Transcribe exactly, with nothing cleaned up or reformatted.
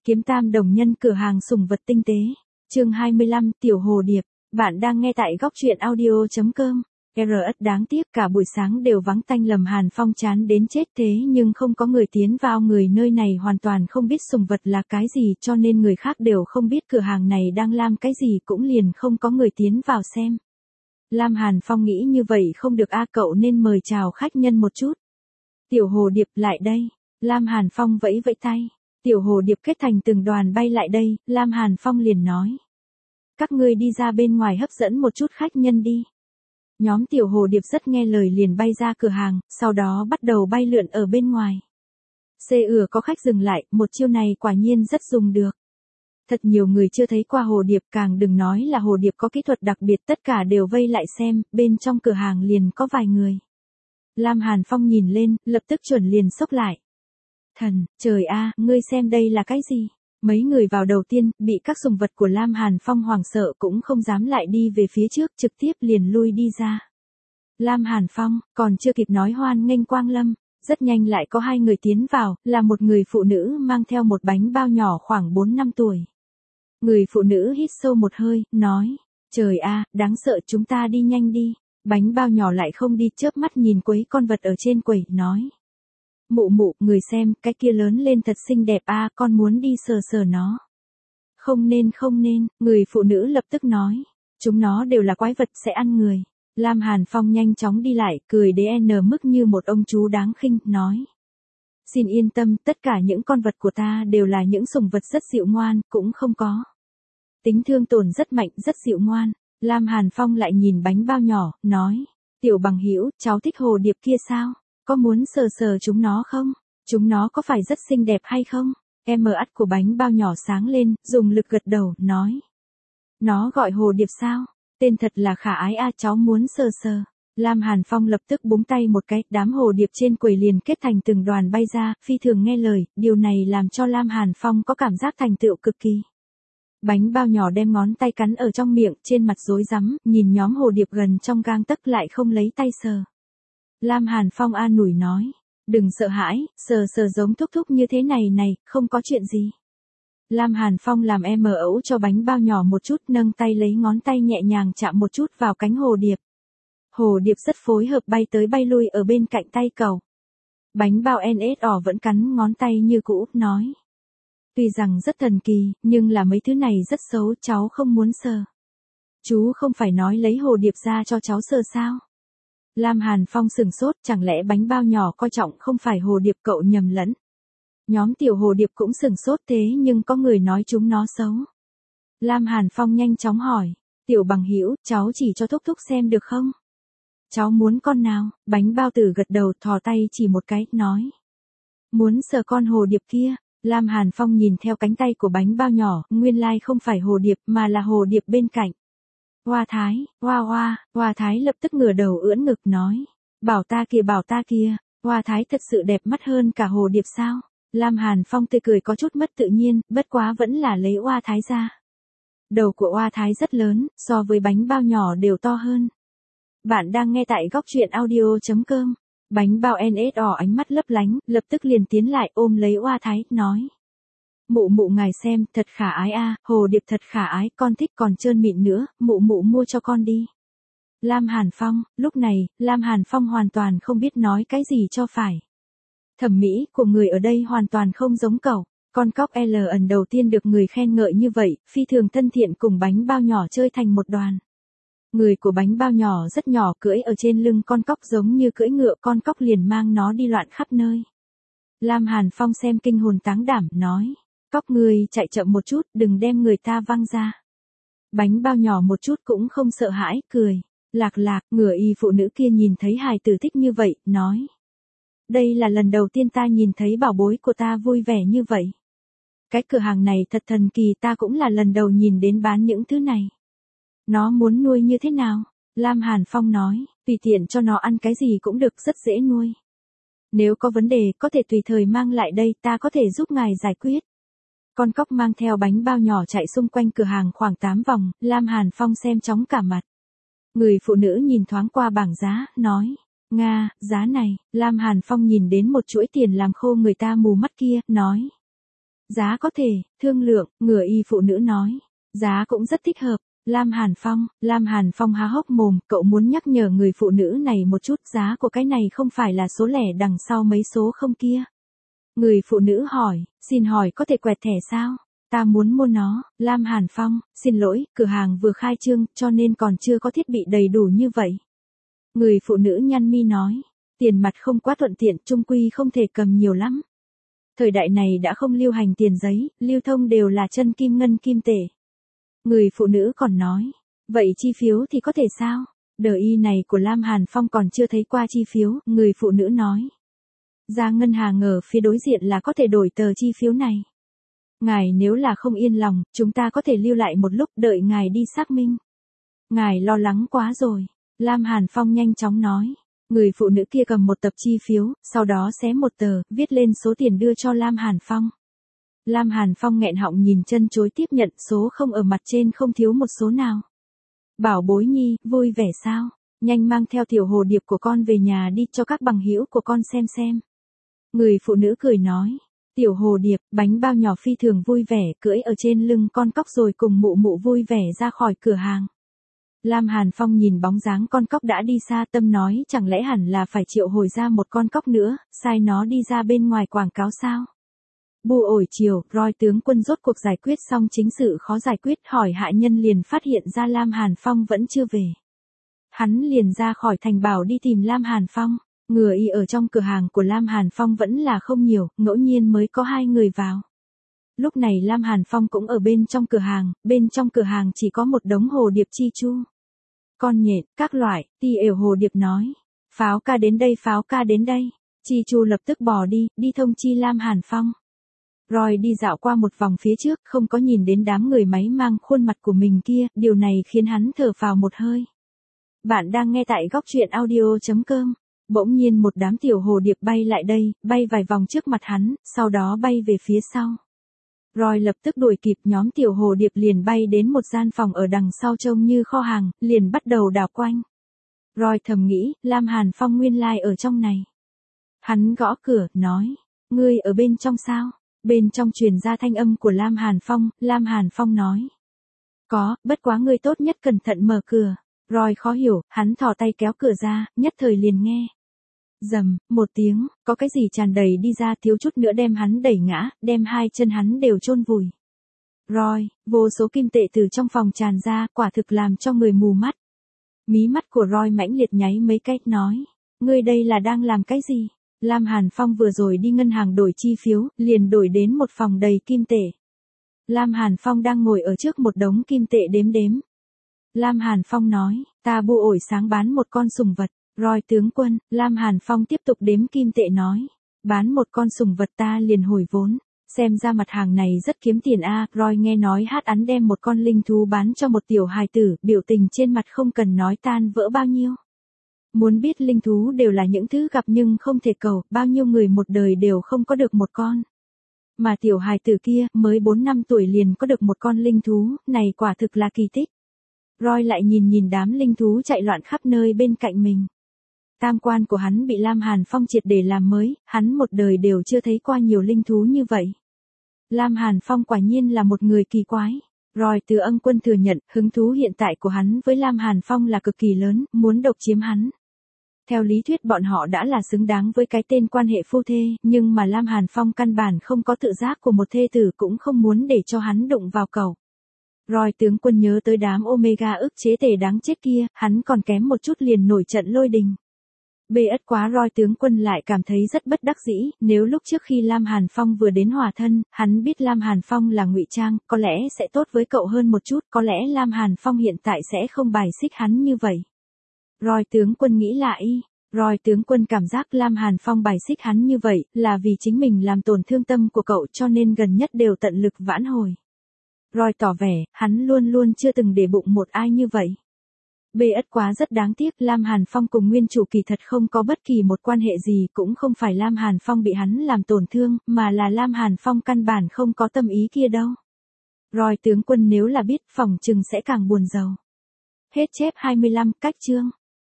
Kiếm Tam đồng nhân cửa hàng sủng vật tinh tế. Chương hai mươi lăm, Tiểu Hồ Điệp. Bạn đang nghe tại góc truyện audio chấm com. rờ ét đáng tiếc cả buổi sáng đều vắng tanh. Lâm Hàn Phong chán đến chết thế nhưng không có người tiến vào. Người nơi này hoàn toàn không biết sủng vật là cái gì, cho nên người khác đều không biết cửa hàng này đang làm cái gì, cũng liền không có người tiến vào xem. Lam Hàn Phong nghĩ như vậy không được a, cậu nên mời chào khách nhân một chút. Tiểu Hồ Điệp lại đây. Lam Hàn Phong vẫy vẫy tay. Tiểu Hồ Điệp kết thành từng đoàn bay lại đây. Lam Hàn Phong liền nói: các ngươi đi ra bên ngoài hấp dẫn một chút khách nhân đi. Nhóm Tiểu Hồ Điệp rất nghe lời liền bay ra cửa hàng, sau đó bắt đầu bay lượn ở bên ngoài. Xe ửa có khách dừng lại, một chiêu này quả nhiên rất dùng được. Thật nhiều người chưa thấy qua hồ điệp, càng đừng nói là hồ điệp có kỹ thuật đặc biệt, tất cả đều vây lại xem, bên trong cửa hàng liền có vài người. Lam Hàn Phong nhìn lên, lập tức chuẩn liền sốc lại. Thần, trời a, ngươi xem đây là cái gì? Mấy người vào đầu tiên, bị các sủng vật của Lam Hàn Phong hoảng sợ cũng không dám lại đi về phía trước, trực tiếp liền lui đi ra. Lam Hàn Phong, còn chưa kịp nói hoan nghênh quang lâm, rất nhanh lại có hai người tiến vào, là một người phụ nữ mang theo một bánh bao nhỏ khoảng bốn năm tuổi. Người phụ nữ hít sâu một hơi, nói: trời a, đáng sợ, chúng ta đi nhanh đi. Bánh bao nhỏ lại không đi, chớp mắt nhìn quấy con vật ở trên quầy, nói: mụ mụ, người xem, cái kia lớn lên thật xinh đẹp a, con muốn đi sờ sờ nó. Không nên không nên, người phụ nữ lập tức nói: chúng nó đều là quái vật sẽ ăn người. Lam Hàn Phong nhanh chóng đi lại, cười đến mức như một ông chú đáng khinh, nói: xin yên tâm, tất cả những con vật của ta đều là những sủng vật rất dịu ngoan, cũng không có tính thương tổn, rất mạnh, rất dịu ngoan. Lam Hàn Phong lại nhìn bánh bao nhỏ, nói: tiểu bằng hữu, cháu thích hồ điệp kia sao? Có muốn sờ sờ chúng nó không? Chúng nó có phải rất xinh đẹp hay không? Em mờ ắt của bánh bao nhỏ sáng lên, dùng lực gật đầu, nói: nó gọi hồ điệp sao? Tên thật là khả ái a, cháu muốn sờ sờ. Lam Hàn Phong lập tức búng tay một cái, đám hồ điệp trên quầy liền kết thành từng đoàn bay ra, phi thường nghe lời, điều này làm cho Lam Hàn Phong có cảm giác thành tựu cực kỳ. Bánh bao nhỏ đem ngón tay cắn ở trong miệng, trên mặt rối rắm, nhìn nhóm hồ điệp gần trong gang tấc lại không lấy tay sờ. Lam Hàn Phong an ủi nói: đừng sợ hãi, sờ sờ giống thúc thúc như thế này này, không có chuyện gì. Lam Hàn Phong làm em mờ ấu cho bánh bao nhỏ một chút, nâng tay lấy ngón tay nhẹ nhàng chạm một chút vào cánh hồ điệp. Hồ điệp rất phối hợp bay tới bay lui ở bên cạnh tay cậu. Bánh bao en ét o vẫn cắn ngón tay như cũ, nói: tuy rằng rất thần kỳ, nhưng là mấy thứ này rất xấu, cháu không muốn sờ. Chú không phải nói lấy hồ điệp ra cho cháu sờ sao? Lam Hàn Phong sừng sốt, chẳng lẽ bánh bao nhỏ coi trọng không phải hồ điệp, cậu nhầm lẫn. Nhóm Tiểu Hồ Điệp cũng sừng sốt, thế nhưng có người nói chúng nó xấu. Lam Hàn Phong nhanh chóng hỏi: tiểu bằng hữu, cháu chỉ cho thúc thúc xem được không? Cháu muốn con nào? Bánh bao tử gật đầu, thò tay chỉ một cái, nói: muốn sờ con hồ điệp kia. Lam Hàn Phong nhìn theo cánh tay của bánh bao nhỏ, nguyên lai không phải hồ điệp mà là hồ điệp bên cạnh. Hoa Thái, hoa hoa, Hoa Thái lập tức ngửa đầu ưỡn ngực, nói: bảo ta kìa, bảo ta kìa. Hoa Thái thật sự đẹp mắt hơn cả hồ điệp sao? Lam Hàn Phong tươi cười có chút mất tự nhiên, bất quá vẫn là lấy Hoa Thái ra. Đầu của Hoa Thái rất lớn, so với bánh bao nhỏ đều to hơn. Bạn đang nghe tại góc truyện audio chấm com. Bánh bao en ét o ánh mắt lấp lánh, lập tức liền tiến lại ôm lấy Hoa Thái, nói: mụ mụ ngài xem, thật khả ái a, hồ điệp thật khả ái, con thích, còn trơn mịn nữa, mụ mụ mua cho con đi. Lam Hàn Phong, lúc này, Lam Hàn Phong hoàn toàn không biết nói cái gì cho phải. Thẩm mỹ của người ở đây hoàn toàn không giống cậu. Con cóc L ẩn đầu tiên được người khen ngợi như vậy, phi thường thân thiện cùng bánh bao nhỏ chơi thành một đoàn. Người của bánh bao nhỏ rất nhỏ, cưỡi ở trên lưng con cóc giống như cưỡi ngựa, con cóc liền mang nó đi loạn khắp nơi. Lam Hàn Phong xem kinh hồn táng đảm, nói: cóc người chạy chậm một chút, đừng đem người ta văng ra. Bánh bao nhỏ một chút cũng không sợ hãi, cười. Lạc lạc, ngựa y phụ nữ kia nhìn thấy hài tử thích như vậy, nói: đây là lần đầu tiên ta nhìn thấy bảo bối của ta vui vẻ như vậy. Cái cửa hàng này thật thần kỳ, ta cũng là lần đầu nhìn đến bán những thứ này. Nó muốn nuôi như thế nào? Lam Hàn Phong nói: tùy tiện cho nó ăn cái gì cũng được, rất dễ nuôi. Nếu có vấn đề, có thể tùy thời mang lại đây, ta có thể giúp ngài giải quyết. Con cóc mang theo bánh bao nhỏ chạy xung quanh cửa hàng khoảng tám vòng, Lam Hàn Phong xem chóng cả mặt. Người phụ nữ nhìn thoáng qua bảng giá, nói: Nga, giá này. Lam Hàn Phong nhìn đến một chuỗi tiền làm khô người ta mù mắt kia, nói: Giá có thể, thương lượng, ngựa y phụ nữ nói. Giá cũng rất thích hợp. Lam Hàn Phong, Lam Hàn Phong há hốc mồm, cậu muốn nhắc nhở người phụ nữ này một chút, giá của cái này không phải là số lẻ đằng sau mấy số không kia. Người phụ nữ hỏi, xin hỏi có thể quẹt thẻ sao? Ta muốn mua nó. Lam Hàn Phong, xin lỗi, cửa hàng vừa khai trương, cho nên còn chưa có thiết bị đầy đủ như vậy. Người phụ nữ nhăn mi nói, tiền mặt không quá thuận tiện, chung quy không thể cầm nhiều lắm. Thời đại này đã không lưu hành tiền giấy, lưu thông đều là chân kim ngân kim tệ. Người phụ nữ còn nói, vậy chi phiếu thì có thể sao? Đời y này của Lam Hàn Phong còn chưa thấy qua chi phiếu, người phụ nữ nói. Ra ngân hàng ở phía đối diện là có thể đổi tờ chi phiếu này. Ngài nếu là không yên lòng, chúng ta có thể lưu lại một lúc đợi ngài đi xác minh. Ngài lo lắng quá rồi. Lam Hàn Phong nhanh chóng nói. Người phụ nữ kia cầm một tập chi phiếu, sau đó xé một tờ, viết lên số tiền đưa cho Lam Hàn Phong. Lam Hàn Phong nghẹn họng nhìn chân chối tiếp nhận, số không ở mặt trên không thiếu một số nào. Bảo bối nhi, vui vẻ sao? Nhanh mang theo tiểu hồ điệp của con về nhà đi cho các bằng hữu của con xem xem. Người phụ nữ cười nói. Tiểu hồ điệp, bánh bao nhỏ phi thường vui vẻ, cưỡi ở trên lưng con cóc rồi cùng mụ mụ vui vẻ ra khỏi cửa hàng. Lam Hàn Phong nhìn bóng dáng con cóc đã đi xa, tâm nói chẳng lẽ hẳn là phải triệu hồi ra một con cóc nữa, sai nó đi ra bên ngoài quảng cáo sao? Bu ổi chiều, Roy tướng quân rốt cuộc giải quyết xong chính sự khó giải quyết, hỏi hạ nhân liền phát hiện ra Lam Hàn Phong vẫn chưa về. Hắn liền ra khỏi thành bảo đi tìm Lam Hàn Phong. Người y ở trong cửa hàng của Lam Hàn Phong vẫn là không nhiều, ngẫu nhiên mới có hai người vào. Lúc này Lam Hàn Phong cũng ở bên trong cửa hàng, bên trong cửa hàng chỉ có một đống hồ điệp chi chu. Con nhện, các loại, ti ều hồ điệp nói. Pháo ca đến đây, pháo ca đến đây. Chi chu lập tức bò đi, đi thông chi Lam Hàn Phong. Roy đi dạo qua một vòng phía trước, không có nhìn đến đám người máy mang khuôn mặt của mình kia, điều này khiến hắn thở phào một hơi. Bạn đang nghe tại góc truyện audio chấm com. Bỗng nhiên một đám tiểu hồ điệp bay lại đây, bay vài vòng trước mặt hắn, sau đó bay về phía sau. Roy lập tức đuổi kịp, nhóm tiểu hồ điệp liền bay đến một gian phòng ở đằng sau trông như kho hàng, liền bắt đầu đảo quanh. Roy thầm nghĩ, Lam Hàn Phong nguyên lai ở trong này. Hắn gõ cửa, nói, ngươi ở bên trong sao? Bên trong truyền ra thanh âm của Lam Hàn Phong, Lam Hàn Phong nói. Có, bất quá ngươi tốt nhất cẩn thận mở cửa. Roy khó hiểu, hắn thò tay kéo cửa ra, nhất thời liền nghe. Rầm, một tiếng, có cái gì tràn đầy đi ra, thiếu chút nữa đem hắn đẩy ngã, đem hai chân hắn đều chôn vùi. Roy, vô số kim tệ từ trong phòng tràn ra, quả thực làm cho người mù mắt. Mí mắt của Roy mãnh liệt nháy mấy cái, nói. Ngươi đây là đang làm cái gì? Lam Hàn Phong vừa rồi đi ngân hàng đổi chi phiếu, liền đổi đến một phòng đầy kim tệ. Lam Hàn Phong đang ngồi ở trước một đống kim tệ đếm đếm. Lam Hàn Phong nói, ta bu ổi sáng bán một con sùng vật. Roy tướng quân, Lam Hàn Phong tiếp tục đếm kim tệ nói. Bán một con sùng vật ta liền hồi vốn. Xem ra mặt hàng này rất kiếm tiền a. À. Roy nghe nói hát án đem một con linh thú bán cho một tiểu hài tử, biểu tình trên mặt không cần nói tan vỡ bao nhiêu. Muốn biết linh thú đều là những thứ gặp nhưng không thể cầu, bao nhiêu người một đời đều không có được một con. Mà tiểu hài tử kia, mới bốn năm tuổi liền có được một con linh thú, này quả thực là kỳ tích. Roy lại nhìn nhìn đám linh thú chạy loạn khắp nơi bên cạnh mình. Tam quan của hắn bị Lam Hàn Phong triệt để làm mới, hắn một đời đều chưa thấy qua nhiều linh thú như vậy. Lam Hàn Phong quả nhiên là một người kỳ quái. Roy từ Ân Quân thừa nhận, hứng thú hiện tại của hắn với Lam Hàn Phong là cực kỳ lớn, muốn độc chiếm hắn. Theo lý thuyết bọn họ đã là xứng đáng với cái tên quan hệ phu thê, nhưng mà Lam Hàn Phong căn bản không có tự giác của một thê tử, cũng không muốn để cho hắn đụng vào cậu. Roy tướng quân nhớ tới đám Omega ức chế tề đáng chết kia, hắn còn kém một chút liền nổi trận lôi đình. Bê ất quá, Roy tướng quân lại cảm thấy rất bất đắc dĩ, nếu lúc trước khi Lam Hàn Phong vừa đến hòa thân, hắn biết Lam Hàn Phong là ngụy trang, có lẽ sẽ tốt với cậu hơn một chút, có lẽ Lam Hàn Phong hiện tại sẽ không bài xích hắn như vậy. Roy tướng quân nghĩ lại, Roy tướng quân cảm giác Lam Hàn Phong bài xích hắn như vậy, là vì chính mình làm tổn thương tâm của cậu cho nên gần nhất đều tận lực vãn hồi. Roy tỏ vẻ, hắn luôn luôn chưa từng để bụng một ai như vậy. Bê ất quá, rất đáng tiếc, Lam Hàn Phong cùng nguyên chủ kỳ thật không có bất kỳ một quan hệ gì, cũng không phải Lam Hàn Phong bị hắn làm tổn thương, mà là Lam Hàn Phong căn bản không có tâm ý kia đâu. Roy tướng quân nếu là biết, phỏng chừng sẽ càng buồn rầu. Hết chép hai mươi lăm, cách chương.